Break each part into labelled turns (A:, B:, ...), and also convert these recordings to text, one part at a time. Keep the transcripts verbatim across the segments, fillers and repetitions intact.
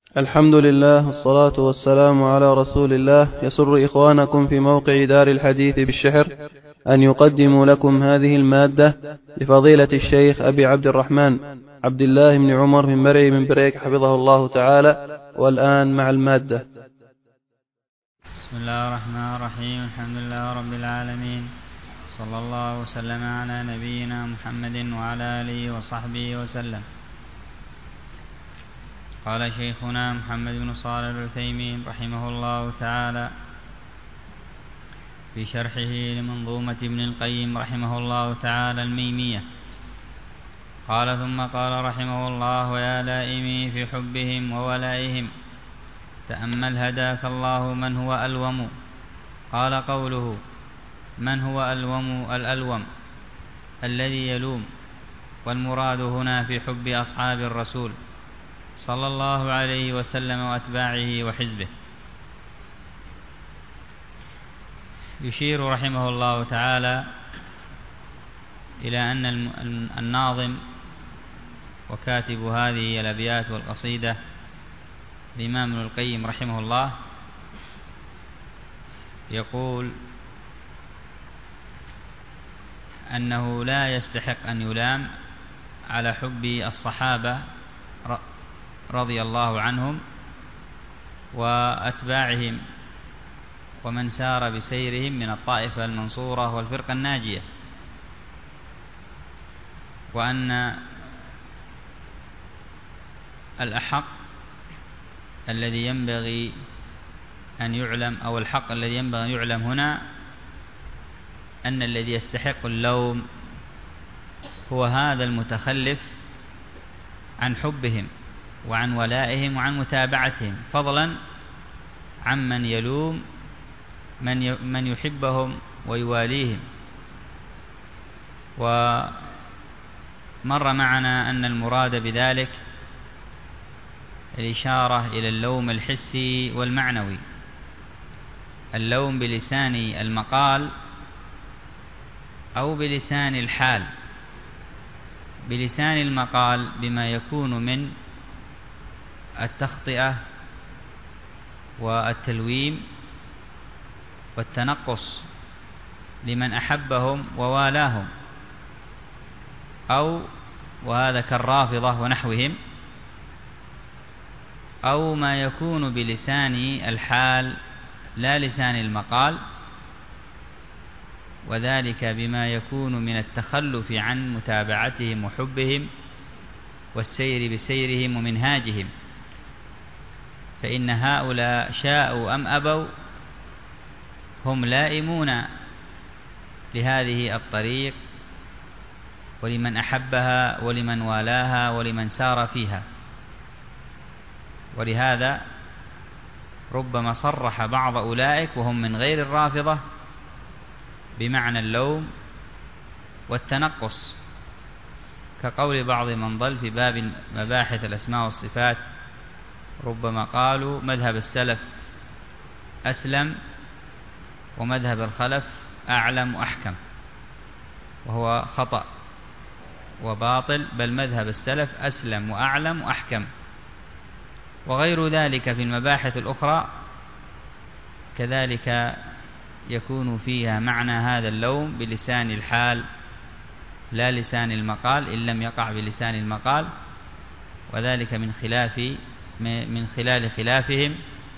A: الحمد لله والصلاة والسلام على رسول الله. يسر إخوانكم في موقع دار الحديث بالشحر أن يقدموا لكم هذه المادة لفضيلة الشيخ أبي عبد الرحمن عبد الله بن عمر بن مرعي بن بريك حفظه الله تعالى. والآن مع المادة.
B: بسم الله الرحمن الرحيم. الحمد لله رب العالمين، صلى الله وسلم على نبينا محمد وعلى آله وصحبه وسلم. قال شيخنا محمد بن صالح العثيمين رحمه الله تعالى في شرحه لمنظومة ابن القيم رحمه الله تعالى الميمية، قال ثم قال رحمه الله: ويا لائمي في حبهم وولائهم تأمل هداك الله من هو ألوم. قال قوله من هو ألوم الألوم الذي يلوم، والمراد هنا في حب أصحاب الرسول صلى الله عليه وسلم وأتباعه وحزبه. يشير رحمه الله تعالى إلى أن الناظم وكاتب هذه الأبيات والقصيدة الإمام ابن القيم رحمه الله يقول أنه لا يستحق أن يلام على حب الصحابة رضي الله عنهم وأتباعهم ومن سار بسيرهم من الطائفة المنصورة والفرقة الناجية، وأن الأحق الذي ينبغي أن يعلم أو الحق الذي ينبغي أن يعلم هنا أن الذي يستحق اللوم هو هذا المتخلف عن حبهم وعن ولائهم وعن متابعتهم، فضلا عمن يلوم من من يحبهم ويواليهم. ومر معنا أن المراد بذلك الإشارة إلى اللوم الحسي والمعنوي، اللوم بلسان المقال أو بلسان الحال. بلسان المقال بما يكون من التخطئة والتلويم والتنقص لمن أحبهم ووالاهم، أو وهذا كالرافضة ونحوهم، أو ما يكون بلسان الحال لا لسان المقال، وذلك بما يكون من التخلف عن متابعتهم وحبهم والسير بسيرهم ومنهاجهم، فإن هؤلاء شاءوا أم أبوا هم لائمون لهذه الطريق ولمن أحبها ولمن والاها ولمن سار فيها. ولهذا ربما صرح بعض أولئك وهم من غير الرافضة بمعنى اللوم والتنقص، كقول بعض من ضل في باب مباحث الأسماء والصفات، ربما قالوا مذهب السلف أسلم ومذهب الخلف أعلم وأحكم، وهو خطأ وباطل، بل مذهب السلف أسلم وأعلم وأحكم. وغير ذلك في المباحث الأخرى كذلك يكون فيها معنى هذا اللوم بلسان الحال لا لسان المقال، إن لم يقع بلسان المقال، وذلك من خلاف من خلال خلافهم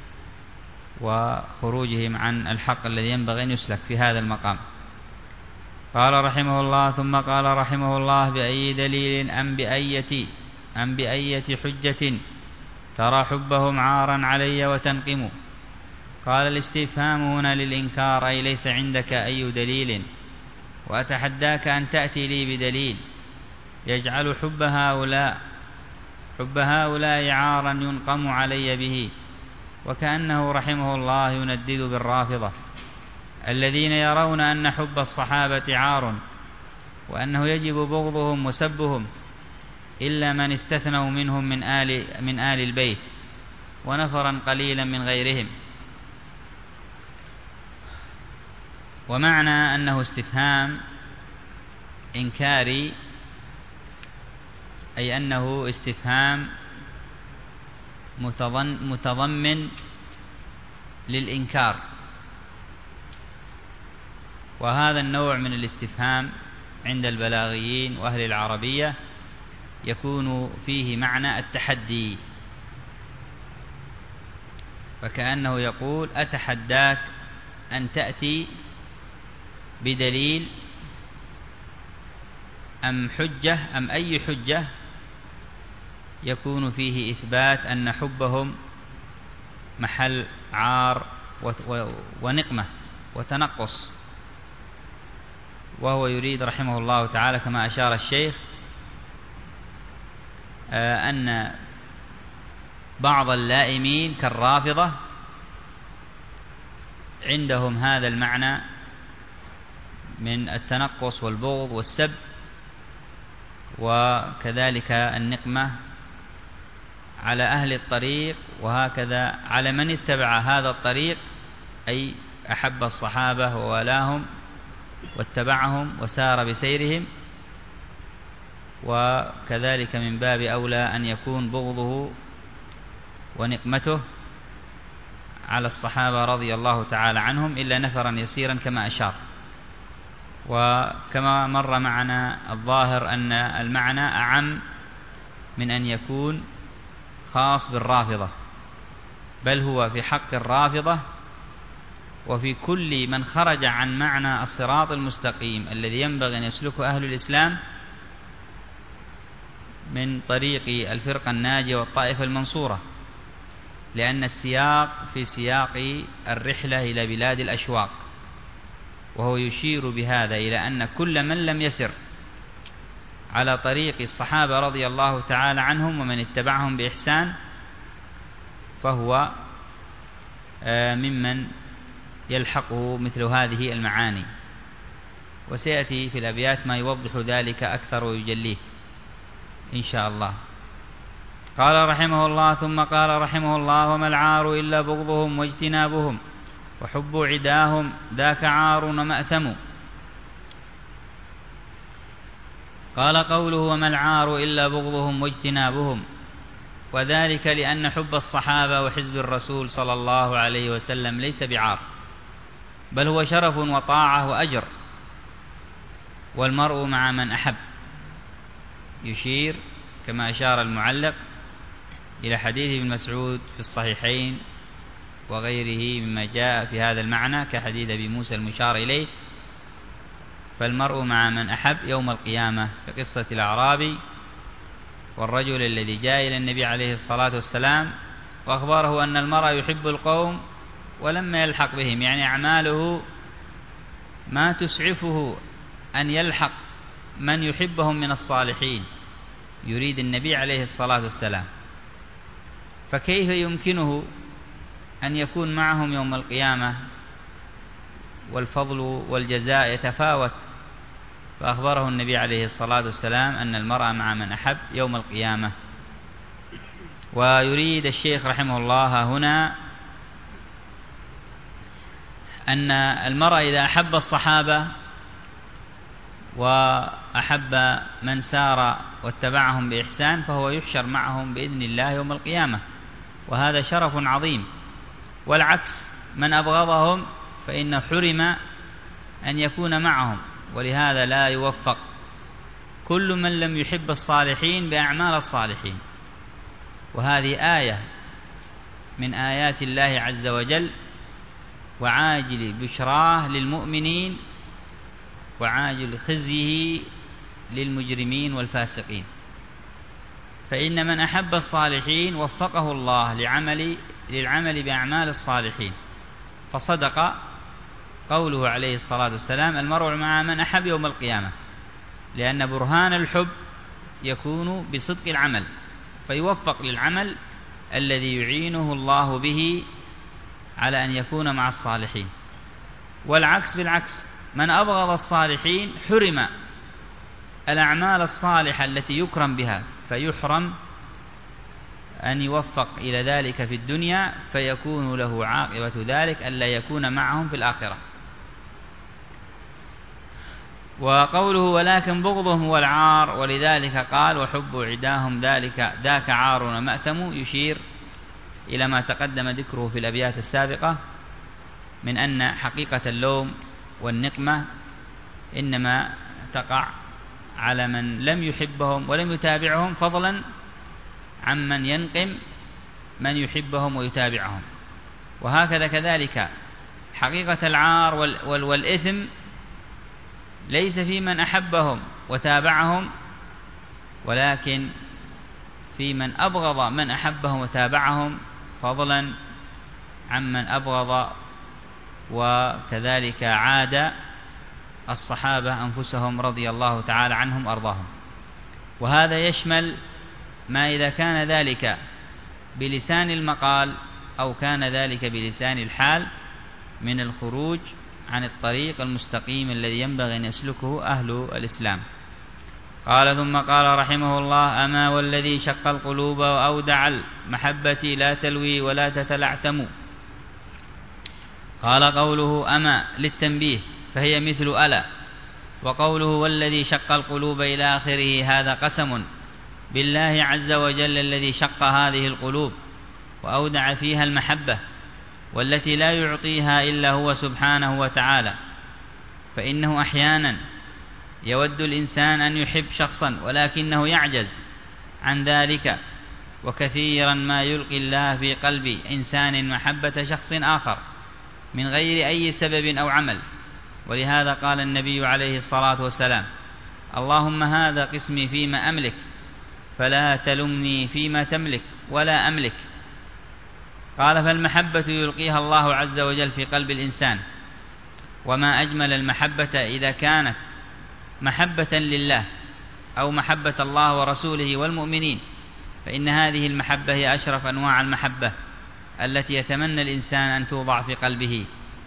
B: وخروجهم عن الحق الذي ينبغي أن يسلك في هذا المقام. قال رحمه الله: ثم قال رحمه الله: بأي دليل أم بأية أم بأية حجة ترى حبهم عارا علي وتنقم. قال الاستفهام هنا للإنكار، أي ليس عندك أي دليل، وأتحداك أن تأتي لي بدليل يجعل حب هؤلاء حب هؤلاء عارا ينقم علي به. وكأنه رحمه الله يندد بالرافضة الذين يرون أن حب الصحابة عار، وأنه يجب بغضهم وسبهم إلا من استثنوا منهم من آل, من آل البيت، ونفرا قليلا من غيرهم. ومعنى أنه استفهام إنكاري، أي أنه استفهام متضمن للإنكار، وهذا النوع من الاستفهام عند البلاغيين وأهل العربية يكون فيه معنى التحدي، فكأنه يقول أتحداك أن تأتي بدليل أم حجة أم أي حجة يكون فيه إثبات أن حبهم محل عار ونقمة وتنقص. وهو يريد رحمه الله تعالى كما أشار الشيخ أن بعض اللائمين كالرافضة عندهم هذا المعنى من التنقص والبغض والسب، وكذلك النقمة على أهل الطريق، وهكذا على من اتبع هذا الطريق، أي أحب الصحابة ووالاهم واتبعهم وسار بسيرهم، وكذلك من باب أولى أن يكون بغضه ونقمته على الصحابة رضي الله تعالى عنهم إلا نفرا يسيرا كما أشار. وكما مر معنا الظاهر أن المعنى أعم من أن يكون خاص بالرافضة، بل هو في حق الرافضة وفي كل من خرج عن معنى الصراط المستقيم الذي ينبغي أن يسلكه أهل الإسلام من طريق الفرقة الناجية والطائفة المنصورة، لأن السياق في سياق الرحلة إلى بلاد الأشواق، وهو يشير بهذا إلى أن كل من لم يسر على طريق الصحابة رضي الله تعالى عنهم ومن اتبعهم بإحسان فهو ممن يلحقه مثل هذه المعاني، وسيأتي في الأبيات ما يوضح ذلك أكثر ويجليه إن شاء الله. قال رحمه الله ثم قال رحمه الله وما العار إلا بغضهم واجتنابهم وحب عداهم ذاك عار ومأثم. قال قوله وما العار إلا بغضهم واجتنابهم، وذلك لأن حب الصحابة وحزب الرسول صلى الله عليه وسلم ليس بعار، بل هو شرف وطاعة وأجر، والمرء مع من أحب. يشير كما أشار المعلق إلى حديث ابن مسعود في الصحيحين وغيره مما جاء في هذا المعنى كحديث أبي موسى المشار إليه، فالمرء مع من أحب يوم القيامة، في قصة الأعرابي والرجل الذي جاء إلى النبي عليه الصلاة والسلام وأخبره أن المرء يحب القوم ولما يلحق بهم، يعني أعماله ما تسعفه أن يلحق من يحبهم من الصالحين، يريد النبي عليه الصلاة والسلام، فكيف يمكنه أن يكون معهم يوم القيامة والفضل والجزاء يتفاوت؟ فأخبره النبي عليه الصلاة والسلام أن المرء مع من أحب يوم القيامة. ويريد الشيخ رحمه الله هنا أن المرء إذا أحب الصحابة وأحب من سار واتبعهم بإحسان فهو يحشر معهم بإذن الله يوم القيامة، وهذا شرف عظيم. والعكس من أبغضهم فإن حرم أن يكون معهم، ولهذا لا يوفق كل من لم يحب الصالحين بأعمال الصالحين. وهذه آية من آيات الله عز وجل، وعاجل بشراه للمؤمنين وعاجل خزيه للمجرمين والفاسقين. فإن من أحب الصالحين وفقه الله لعمل للعمل بأعمال الصالحين، فصدق قوله عليه الصلاة والسلام المرء مع من أحب يوم القيامة، لأن برهان الحب يكون بصدق العمل، فيوفق للعمل الذي يعينه الله به على أن يكون مع الصالحين. والعكس بالعكس، من أبغض الصالحين حرم الأعمال الصالحة التي يكرم بها، فيحرم أن يوفق إلى ذلك في الدنيا، فيكون له عاقبة ذلك ألا يكون معهم في الآخرة. وقوله ولكن بغضهم هو العار، ولذلك قال وحب عداهم ذلك ذاك عار ومأثم، يشير إلى ما تقدم ذكره في الأبيات السابقة من أن حقيقة اللوم والنقمة إنما تقع على من لم يحبهم ولم يتابعهم، فضلا عمن ينقم من يحبهم ويتابعهم. وهكذا كذلك حقيقة العار والإثم ليس في من أحبهم وتابعهم، ولكن في من أبغض من أحبهم وتابعهم، فضلا عمن أبغض وكذلك عاد الصحابة أنفسهم رضي الله تعالى عنهم أرضاهم. وهذا يشمل ما إذا كان ذلك بلسان المقال أو كان ذلك بلسان الحال من الخروج عن الطريق المستقيم الذي ينبغي أن يسلكه أهل الإسلام. قال ثم قال رحمه الله: أما والذي شق القلوب وأودع المحبة لا تلوي ولا تتلعتم. قال قوله أما للتنبيه فهي مثل ألا، وقوله والذي شق القلوب إلى آخره هذا قسم بالله عز وجل الذي شق هذه القلوب وأودع فيها المحبة، والتي لا يعطيها إلا هو سبحانه وتعالى. فإنه أحيانا يود الإنسان أن يحب شخصا ولكنه يعجز عن ذلك، وكثيرا ما يلقي الله في قلب إنسان محبة شخص آخر من غير أي سبب أو عمل. ولهذا قال النبي عليه الصلاة والسلام: اللهم هذا قسمي فيما أملك فلا تلمني فيما تملك ولا أملك. قال: فالمحبة يلقيها الله عز وجل في قلب الإنسان، وما أجمل المحبة إذا كانت محبة لله أو محبة الله ورسوله والمؤمنين، فإن هذه المحبة هي أشرف أنواع المحبة التي يتمنى الإنسان أن توضع في قلبه.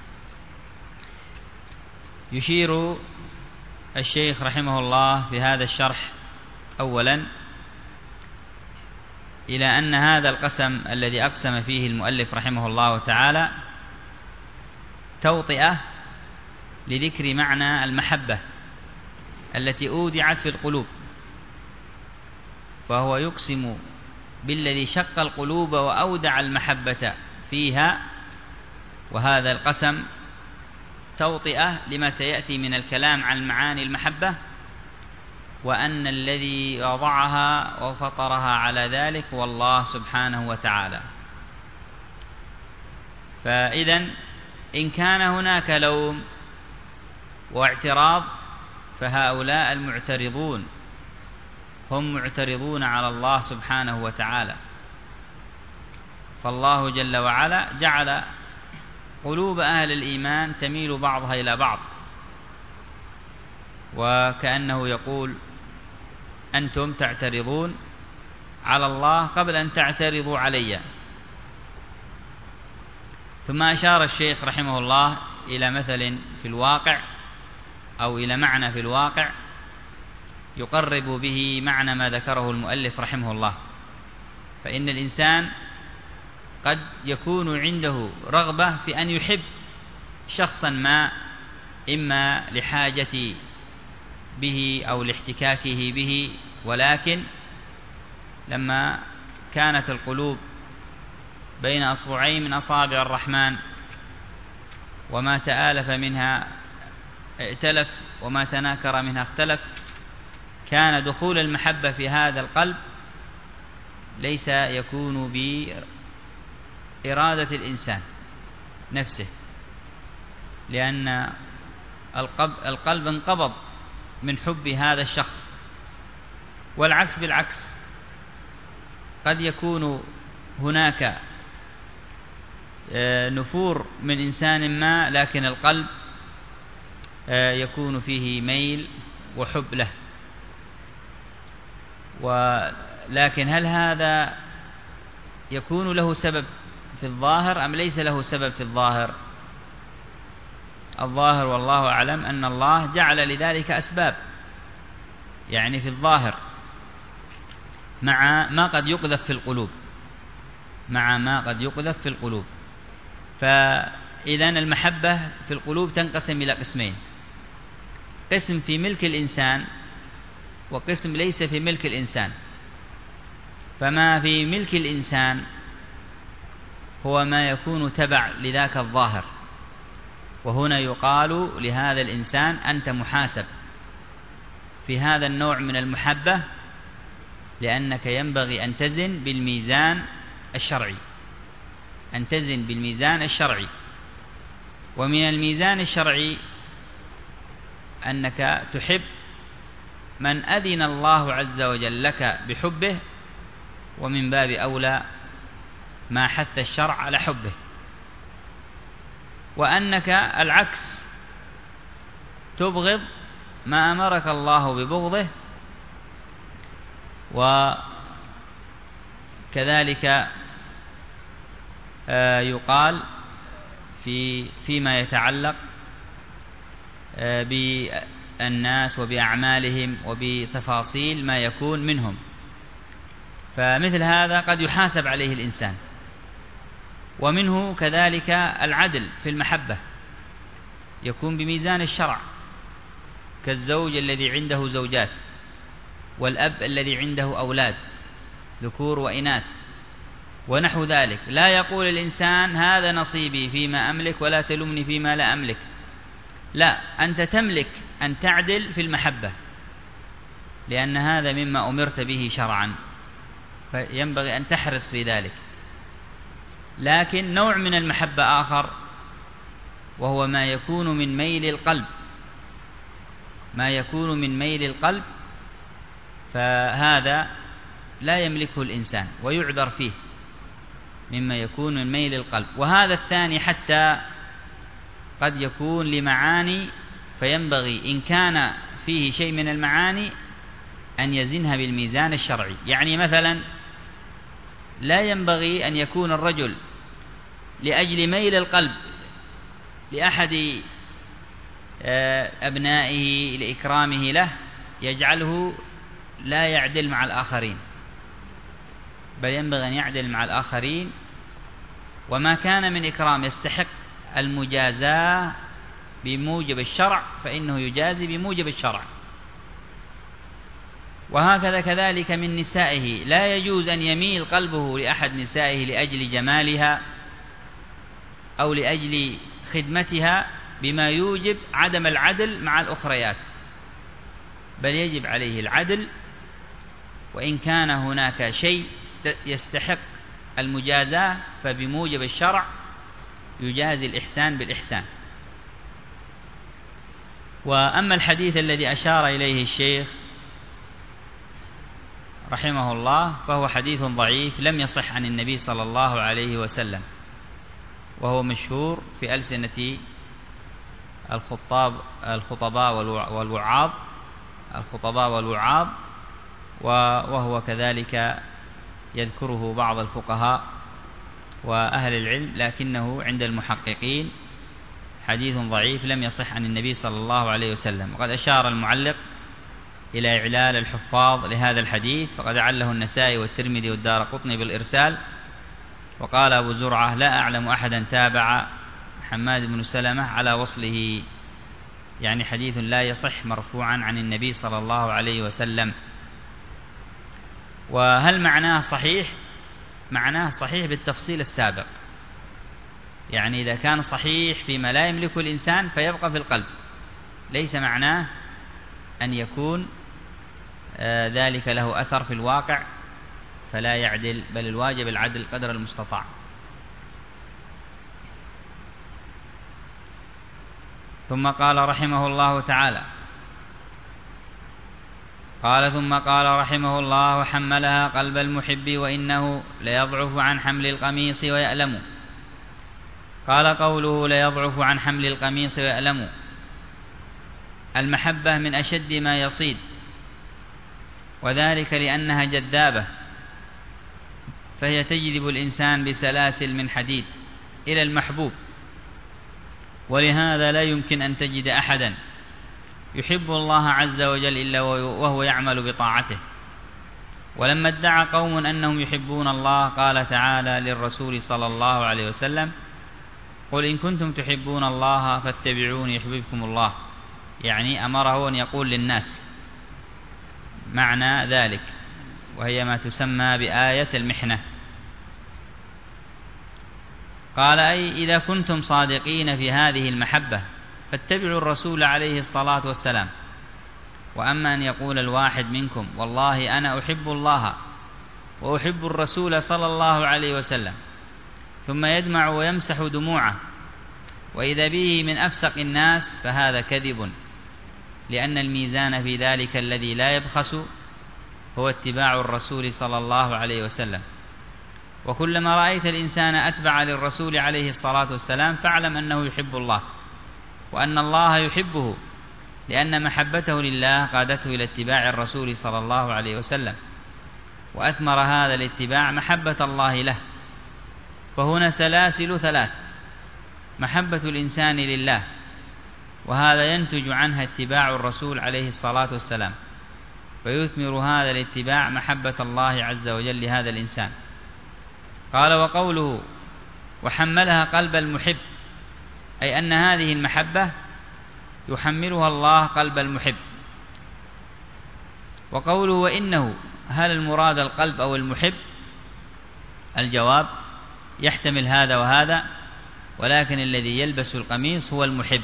B: يشير الشيخ رحمه الله في هذا الشرح أولا إلى أن هذا القسم الذي أقسم فيه المؤلف رحمه الله تعالى توطئة لذكر معنى المحبة التي أودعت في القلوب، فهو يقسم بالذي شق القلوب وأودع المحبة فيها، وهذا القسم توطئة لما سيأتي من الكلام عن معاني المحبة، وأن الذي وضعها وفطرها على ذلك هو الله سبحانه وتعالى. فإذن إن كان هناك لوم واعتراض فهؤلاء المعترضون هم معترضون على الله سبحانه وتعالى، فالله جل وعلا جعل قلوب أهل الإيمان تميل بعضها إلى بعض، وكأنه يقول: أنتم تعترضون على الله قبل أن تعترضوا علي. ثم أشار الشيخ رحمه الله إلى مثل في الواقع أو إلى معنى في الواقع يقرب به معنى ما ذكره المؤلف رحمه الله. فإن الإنسان قد يكون عنده رغبة في أن يحب شخصا ما، إما لحاجة به أو لاحتكاكه به، ولكن لما كانت القلوب بين أصبعين من أصابع الرحمن وما تآلف منها ائتلف وما تناكر منها اختلف، كان دخول المحبة في هذا القلب ليس يكون بإرادة الإنسان نفسه، لأن القلب انقبض من حب هذا الشخص. والعكس بالعكس، قد يكون هناك نفور من إنسان ما، لكن القلب يكون فيه ميل وحب له. ولكن هل هذا يكون له سبب في الظاهر أم ليس له سبب في الظاهر؟ الظاهر والله أعلم أن الله جعل لذلك أسباب، يعني في الظاهر، مع ما قد يقذف في القلوب مع ما قد يقذف في القلوب. فإذن المحبة في القلوب تنقسم إلى قسمين: قسم في ملك الإنسان وقسم ليس في ملك الإنسان. فما في ملك الإنسان هو ما يكون تبع لذاك الظاهر. وهنا يقال لهذا الإنسان أنت محاسب في هذا النوع من المحبة، لأنك ينبغي أن تزن بالميزان الشرعي، أن تزن بالميزان الشرعي. ومن الميزان الشرعي أنك تحب من أذن الله عز وجل لك بحبه، ومن باب أولى ما حث الشرع على حبه. وأنك العكس تبغض ما أمرك الله ببغضه. وكذلك يقال في فيما يتعلق بالناس وبأعمالهم وبتفاصيل ما يكون منهم، فمثل هذا قد يحاسب عليه الإنسان. ومنه كذلك العدل في المحبة يكون بميزان الشرع، كالزوج الذي عنده زوجات، والأب الذي عنده أولاد ذكور وإناث ونحو ذلك. لا يقول الإنسان هذا نصيبي فيما أملك ولا تلمني فيما لا أملك، لا، أنت تملك أن تعدل في المحبة، لأن هذا مما أمرت به شرعا، فينبغي أن تحرص في ذلك. لكن نوع من المحبة آخر، وهو ما يكون من ميل القلب، ما يكون من ميل القلب، فهذا لا يملكه الإنسان ويعذر فيه، مما يكون من ميل القلب. وهذا الثاني حتى قد يكون لمعاني، فينبغي إن كان فيه شيء من المعاني أن يزنها بالميزان الشرعي. يعني مثلا لا ينبغي أن يكون الرجل لأجل ميل القلب لأحد أبنائه لإكرامه له يجعله لا يعدل مع الآخرين، بل ينبغي أن يعدل مع الآخرين. وما كان من إكرام يستحق المجازاة بموجب الشرع فإنه يجازي بموجب الشرع. وهكذا كذلك من نسائه، لا يجوز أن يميل قلبه لأحد نسائه لأجل جمالها أو لأجل خدمتها بما يوجب عدم العدل مع الأخريات، بل يجب عليه العدل. وإن كان هناك شيء يستحق المجازاة فبموجب الشرع يجازي الإحسان بالإحسان. وأما الحديث الذي أشار إليه الشيخ رحمه الله فهو حديث ضعيف لم يصح عن النبي صلى الله عليه وسلم، وهو مشهور في ألسنة الخطاب الخطباء والوعاظ الخطباء والوعاظ وهو كذلك يذكره بعض الفقهاء وأهل العلم، لكنه عند المحققين حديث ضعيف لم يصح عن النبي صلى الله عليه وسلم. وقد أشار المعلق إلى إعلال الحفاظ لهذا الحديث، فقد عله النسائي والترمذي والدارقطني بالإرسال. وقال أبو زرعة لا أعلم أحدا تابع حماد بن سلمة على وصله، يعني حديث لا يصح مرفوعا عن النبي صلى الله عليه وسلم. وهل معناه صحيح؟ معناه صحيح بالتفصيل السابق، يعني إذا كان صحيح فيما لا يملكه الإنسان فيبقى في القلب، ليس معناه أن يكون آه ذلك له أثر في الواقع فلا يعدل، بل الواجب العدل قدر المستطاع. ثم قال رحمه الله تعالى قال ثم قال رحمه الله وحملها قلب المحب وإنه ليضعف عن حمل القميص ويألم. قال قوله ليضعف عن حمل القميص ويألم، المحبة من أشد ما يصيد، وذلك لأنها جذابة، فهي تجذب الإنسان بسلاسل من حديد إلى المحبوب. ولهذا لا يمكن أن تجد أحدا يحب الله عز وجل إلا وهو يعمل بطاعته. ولما ادعى قوم أنهم يحبون الله قال تعالى للرسول صلى الله عليه وسلم قل إن كنتم تحبون الله فاتبعوني يحببكم الله، يعني أمره أن يقول للناس معنى ذلك، وهي ما تسمى بآية المحنة. قال: أي إذا كنتم صادقين في هذه المحبة فاتبعوا الرسول عليه الصلاة والسلام. وأما أن يقول الواحد منكم: والله أنا أحب الله وأحب الرسول صلى الله عليه وسلم، ثم يدمع ويمسح دموعه وإذا به من أفسق الناس، فهذا كذب، لأن الميزان في ذلك الذي لا يبخس هو اتباع الرسول صلى الله عليه وسلم. وكلما رأيت الإنسان أتبع للرسول عليه الصلاة والسلام فاعلم أنه يحب الله، وأن الله يحبه، لأن محبته لله قادته إلى اتباع الرسول صلى الله عليه وسلم، وأثمر هذا الاتباع محبة الله له. فهنا سلاسل ثلاث: محبة الإنسان لله، وهذا ينتج عنها اتباع الرسول عليه الصلاة والسلام، فيثمر هذا الاتباع محبة الله عز وجل لهذا الإنسان. قال: وقوله وحملها قلب المحب، أي أن هذه المحبة يحملها الله قلب المحب. وقوله وإنه، هل المراد القلب أو المحب؟ الجواب: يحتمل هذا وهذا، ولكن الذي يلبس القميص هو المحب.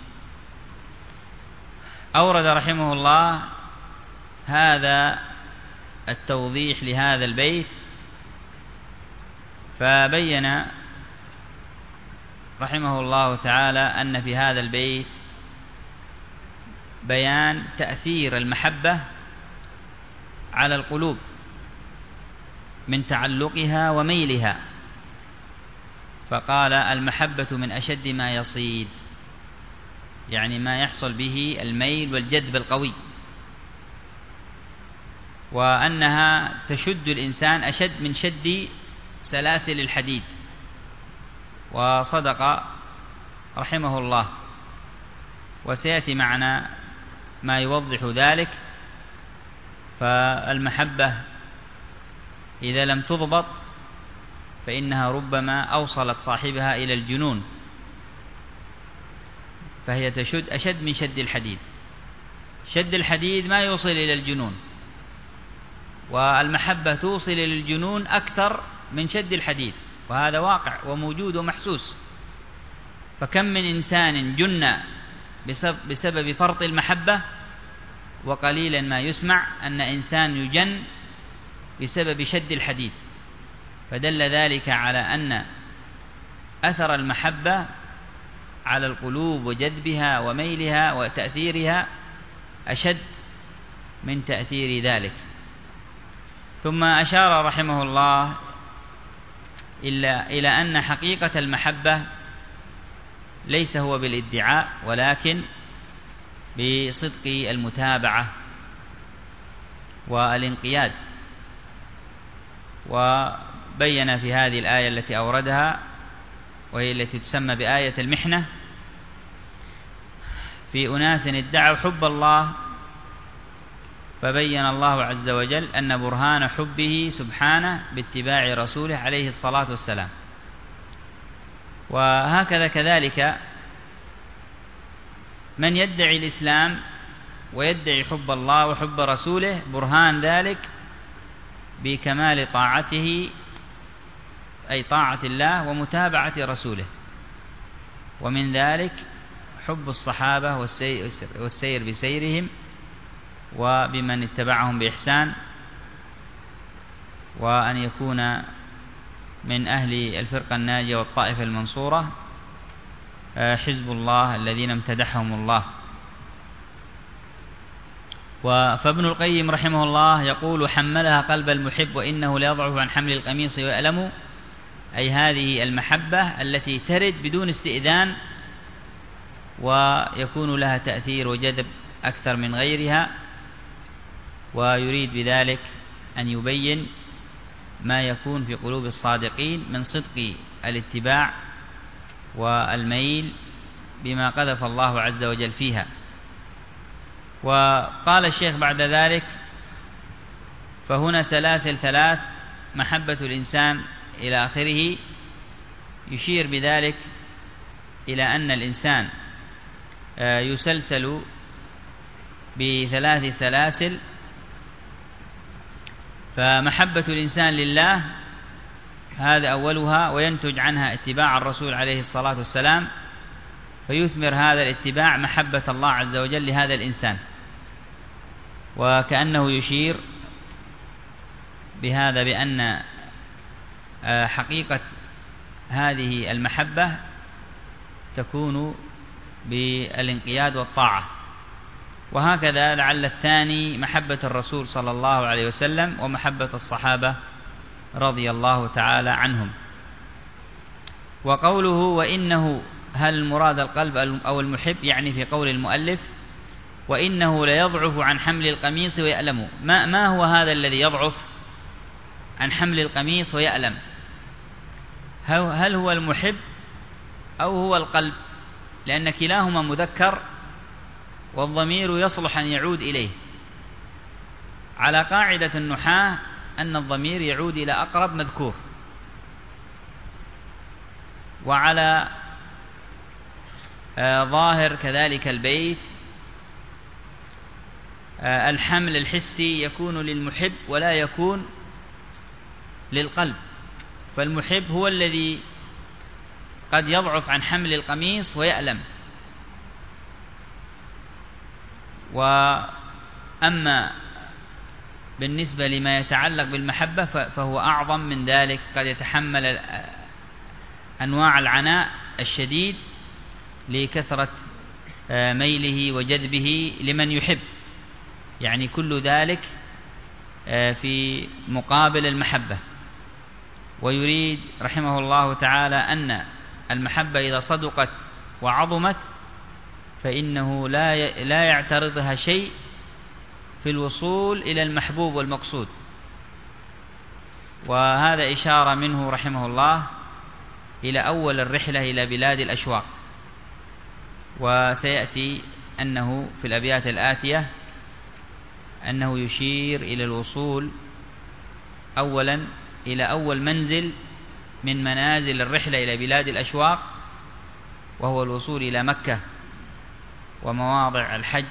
B: أورد رحمه الله هذا التوضيح لهذا البيت، فبين رحمه الله تعالى أن في هذا البيت بيان تأثير المحبة على القلوب من تعلقها وميلها. فقال: المحبة من أشد ما يصيد، يعني ما يحصل به الميل والجذب القوي، وأنها تشد الإنسان أشد من شد سلاسل الحديد. وصدق رحمه الله، وسيأتي معنا ما يوضح ذلك. فالمحبة إذا لم تضبط فإنها ربما أوصلت صاحبها إلى الجنون، فهي تشد أشد من شد الحديد. شد الحديد ما يوصل إلى الجنون، والمحبة توصل إلى الجنون أكثر من شد الحديد، وهذا واقع وموجود ومحسوس. فكم من إنسان جن بسبب فرط المحبة، وقليلا ما يسمع أن إنسان يجن بسبب شد الحديد. فدل ذلك على أن أثر المحبة على القلوب وجذبها وميلها وتأثيرها أشد من تأثير ذلك. ثم أشار رحمه الله إلى أن حقيقة المحبة ليس هو بالادعاء، ولكن بصدق المتابعة والانقياد. وبين في هذه الآية التي أوردها، وهي التي تسمى بآية المحنة، في أناس ادعوا حب الله، فبين الله عز وجل أن برهان حبه سبحانه باتباع رسوله عليه الصلاة والسلام. وهكذا كذلك من يدعي الإسلام ويدعي حب الله وحب رسوله، برهان ذلك بكمال طاعته، أي طاعة الله ومتابعة رسوله. ومن ذلك حب الصحابة والسير بسيرهم وبمن اتبعهم بإحسان، وأن يكون من أهل الفرقة الناجية والطائفة المنصورة حزب الله الذين امتدحهم الله. فابن القيم رحمه الله يقول: حملها قلب المحب وإنه ليضعف عن حمل القميص ويألم، أي هذه المحبة التي ترد بدون استئذان ويكون لها تأثير وجذب أكثر من غيرها. ويريد بذلك أن يبين ما يكون في قلوب الصادقين من صدق الاتباع والميل بما قذف الله عز وجل فيها. وقال الشيخ بعد ذلك: فهنا سلاسل ثلاث: محبة الإنسان إلى آخره، يشير بذلك إلى أن الإنسان يسلسل بثلاث سلاسل. فمحبة الإنسان لله هذا أولها، وينتج عنها اتباع الرسول عليه الصلاة والسلام، فيثمر هذا الاتباع محبة الله عز وجل لهذا الإنسان. وكأنه يشير بهذا بأن حقيقة هذه المحبة تكون بالانقياد والطاعة. وهكذا لعل الثاني محبة الرسول صلى الله عليه وسلم ومحبة الصحابة رضي الله تعالى عنهم. وقوله وإنه، هل المراد القلب أو المحب؟ يعني في قول المؤلف وإنه ليضعف عن حمل القميص ويألم. ما, ما هو هذا الذي يضعف عن حمل القميص ويألم؟ هل هو المحب أو هو القلب؟ لأن كلاهما مذكر والضمير يصلح أن يعود إليه. على قاعدة النحاة أن الضمير يعود إلى أقرب مذكور، وعلى آه ظاهر كذلك البيت آه الحمل الحسي يكون للمحب ولا يكون للقلب. فالمحب هو الذي قد يضعف عن حمل القميص ويألم. وأما بالنسبة لما يتعلق بالمحبة فهو أعظم من ذلك، قد يتحمل أنواع العناء الشديد لكثرة ميله وجذبه لمن يحب، يعني كل ذلك في مقابل المحبة. ويريد رحمه الله تعالى أن المحبة إذا صدقت وعظمت فإنه لا لا يعترضها شيء في الوصول إلى المحبوب والمقصود. وهذا إشارة منه رحمه الله إلى أول الرحلة إلى بلاد الأشواق. وسيأتي أنه في الأبيات الآتية أنه يشير إلى الوصول أولا إلى أول منزل من منازل الرحلة إلى بلاد الأشواق، وهو الوصول إلى مكة ومواضع الحج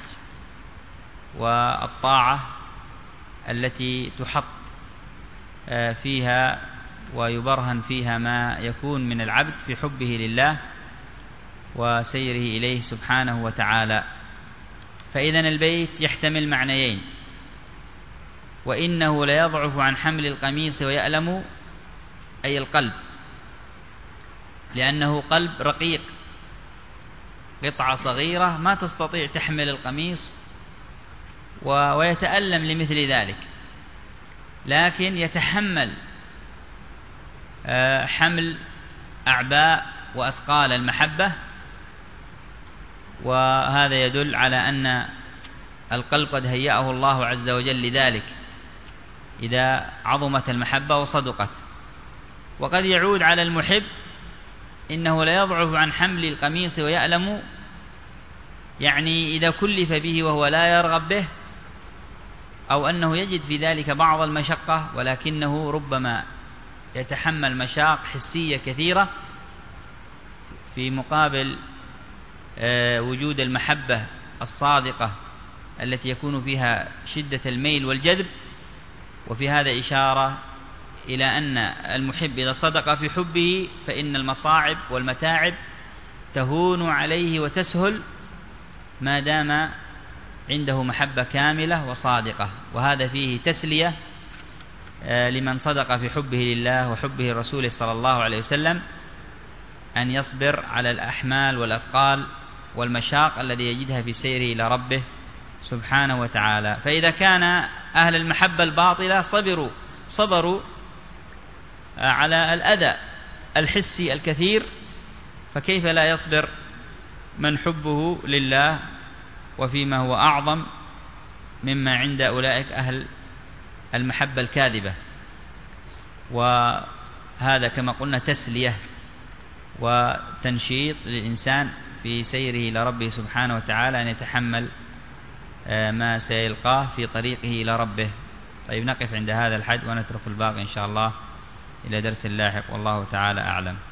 B: والطاعة التي تحط فيها ويبرهن فيها ما يكون من العبد في حبه لله وسيره إليه سبحانه وتعالى. فإذن البيت يحتمل معنيين: وإنه ليضعف عن حمل القميص ويألم، أي القلب، لأنه قلب رقيق، قطعة صغيرة ما تستطيع تحمل القميص ويتألم لمثل ذلك، لكن يتحمل حمل أعباء وأثقال المحبة. وهذا يدل على أن القلب قد هيأه الله عز وجل لذلك إذا عظمت المحبة وصدقت. وقد يعود على المحب إنه لا يضعف عن حمل القميص ويألم، يعني إذا كلف به وهو لا يرغب به، أو أنه يجد في ذلك بعض المشقة ولكنه ربما يتحمل مشاق حسية كثيرة في مقابل وجود المحبة الصادقة التي يكون فيها شدة الميل والجذب. وفي هذا إشارة إلى أن المحب إذا صدق في حبه فإن المصاعب والمتاعب تهون عليه وتسهل ما دام عنده محبة كاملة وصادقة. وهذا فيه تسلية لمن صدق في حبه لله وحبه رسوله صلى الله عليه وسلم، أن يصبر على الأحمال والأثقال والمشاق الذي يجدها في سيره إلى ربه سبحانه وتعالى. فإذا كان أهل المحبة الباطلة صبروا صبروا على الأذى الحسي الكثير، فكيف لا يصبر من حبه لله وفيما هو أعظم مما عند أولئك أهل المحبة الكاذبة. وهذا كما قلنا تسلية وتنشيط للإنسان في سيره إلى ربه سبحانه وتعالى أن يتحمل ما سيلقاه في طريقه إلى ربه. طيب، نقف عند هذا الحد ونترك الباقي إن شاء الله إلى درس لاحق، والله تعالى أعلم.